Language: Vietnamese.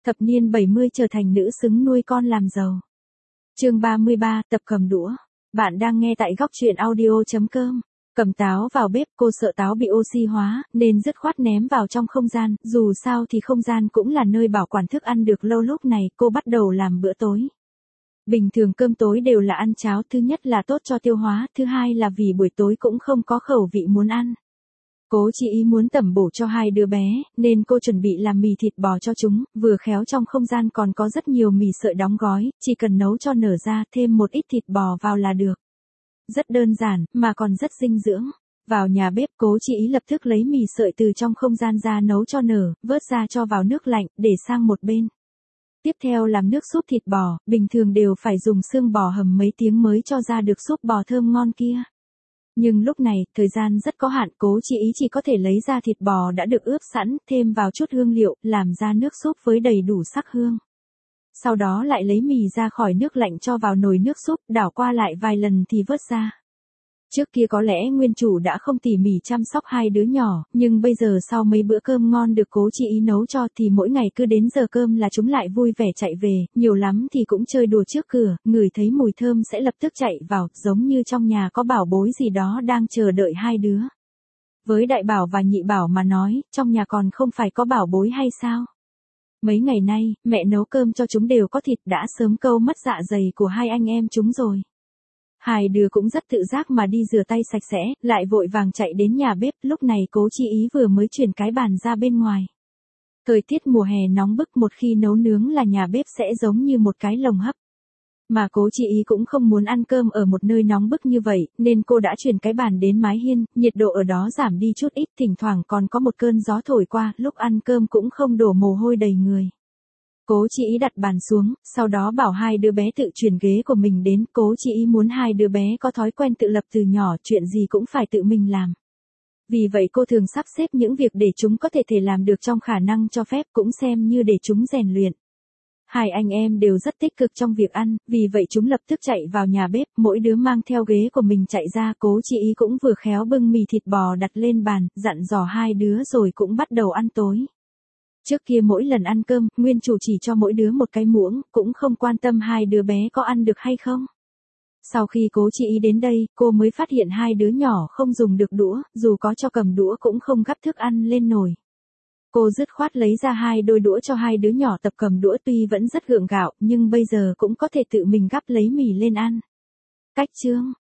Thập niên 70 trở thành nữ xứng nuôi con làm giàu. Chương 33, tập cầm đũa. Bạn đang nghe tại góc truyện audio.com. Cầm táo vào bếp, cô sợ táo bị oxy hóa, nên dứt khoát ném vào trong không gian, dù sao thì không gian cũng là nơi bảo quản thức ăn được lâu. Lúc này cô bắt đầu làm bữa tối. Bình thường cơm tối đều là ăn cháo, thứ nhất là tốt cho tiêu hóa, thứ hai là vì buổi tối cũng không có khẩu vị muốn ăn. Cố Chi Ý muốn tẩm bổ cho hai đứa bé, nên cô chuẩn bị làm mì thịt bò cho chúng, vừa khéo trong không gian còn có rất nhiều mì sợi đóng gói, chỉ cần nấu cho nở ra, thêm một ít thịt bò vào là được. Rất đơn giản, mà còn rất dinh dưỡng. Vào nhà bếp, Cố Chi Ý lập tức lấy mì sợi từ trong không gian ra nấu cho nở, vớt ra cho vào nước lạnh, để sang một bên. Tiếp theo làm nước súp thịt bò, bình thường đều phải dùng xương bò hầm mấy tiếng mới cho ra được súp bò thơm ngon kia. Nhưng lúc này, thời gian rất có hạn, Cố Chi Ý chỉ có thể lấy ra thịt bò đã được ướp sẵn, thêm vào chút hương liệu, làm ra nước súp với đầy đủ sắc hương. Sau đó lại lấy mì ra khỏi nước lạnh cho vào nồi nước súp, đảo qua lại vài lần thì vớt ra. Trước kia có lẽ nguyên chủ đã không tỉ mỉ chăm sóc hai đứa nhỏ, nhưng bây giờ sau mấy bữa cơm ngon được Cố Chi Ý nấu cho thì mỗi ngày cứ đến giờ cơm là chúng lại vui vẻ chạy về, nhiều lắm thì cũng chơi đùa trước cửa, ngửi thấy mùi thơm sẽ lập tức chạy vào, giống như trong nhà có bảo bối gì đó đang chờ đợi hai đứa. Với đại bảo và nhị bảo mà nói, trong nhà còn không phải có bảo bối hay sao? Mấy ngày nay, mẹ nấu cơm cho chúng đều có thịt, đã sớm câu mất dạ dày của hai anh em chúng rồi. Hai đứa cũng rất tự giác mà đi rửa tay sạch sẽ, lại vội vàng chạy đến nhà bếp, lúc này Cố Chi Ý vừa mới chuyển cái bàn ra bên ngoài. Thời tiết mùa hè nóng bức, một khi nấu nướng là nhà bếp sẽ giống như một cái lồng hấp. Mà Cố Chi Ý cũng không muốn ăn cơm ở một nơi nóng bức như vậy, nên cô đã chuyển cái bàn đến mái hiên, nhiệt độ ở đó giảm đi chút ít, thỉnh thoảng còn có một cơn gió thổi qua, lúc ăn cơm cũng không đổ mồ hôi đầy người. Cố Chi Ý đặt bàn xuống, sau đó bảo hai đứa bé tự chuyển ghế của mình đến. Cố Chi Ý muốn hai đứa bé có thói quen tự lập từ nhỏ, chuyện gì cũng phải tự mình làm. Vì vậy cô thường sắp xếp những việc để chúng có thể làm được trong khả năng cho phép, cũng xem như để chúng rèn luyện. Hai anh em đều rất tích cực trong việc ăn, vì vậy chúng lập tức chạy vào nhà bếp, mỗi đứa mang theo ghế của mình chạy ra. Cố Chi Ý cũng vừa khéo bưng mì thịt bò đặt lên bàn, dặn dò hai đứa rồi cũng bắt đầu ăn tối. Trước kia mỗi lần ăn cơm, nguyên chủ chỉ cho mỗi đứa một cái muỗng, cũng không quan tâm hai đứa bé có ăn được hay không. Sau khi Cố Chi Ý đến đây, cô mới phát hiện hai đứa nhỏ không dùng được đũa, dù có cho cầm đũa cũng không gắp thức ăn lên nồi. Cô dứt khoát lấy ra hai đôi đũa cho hai đứa nhỏ tập cầm đũa, tuy vẫn rất gượng gạo, nhưng bây giờ cũng có thể tự mình gắp lấy mì lên ăn. Cách chương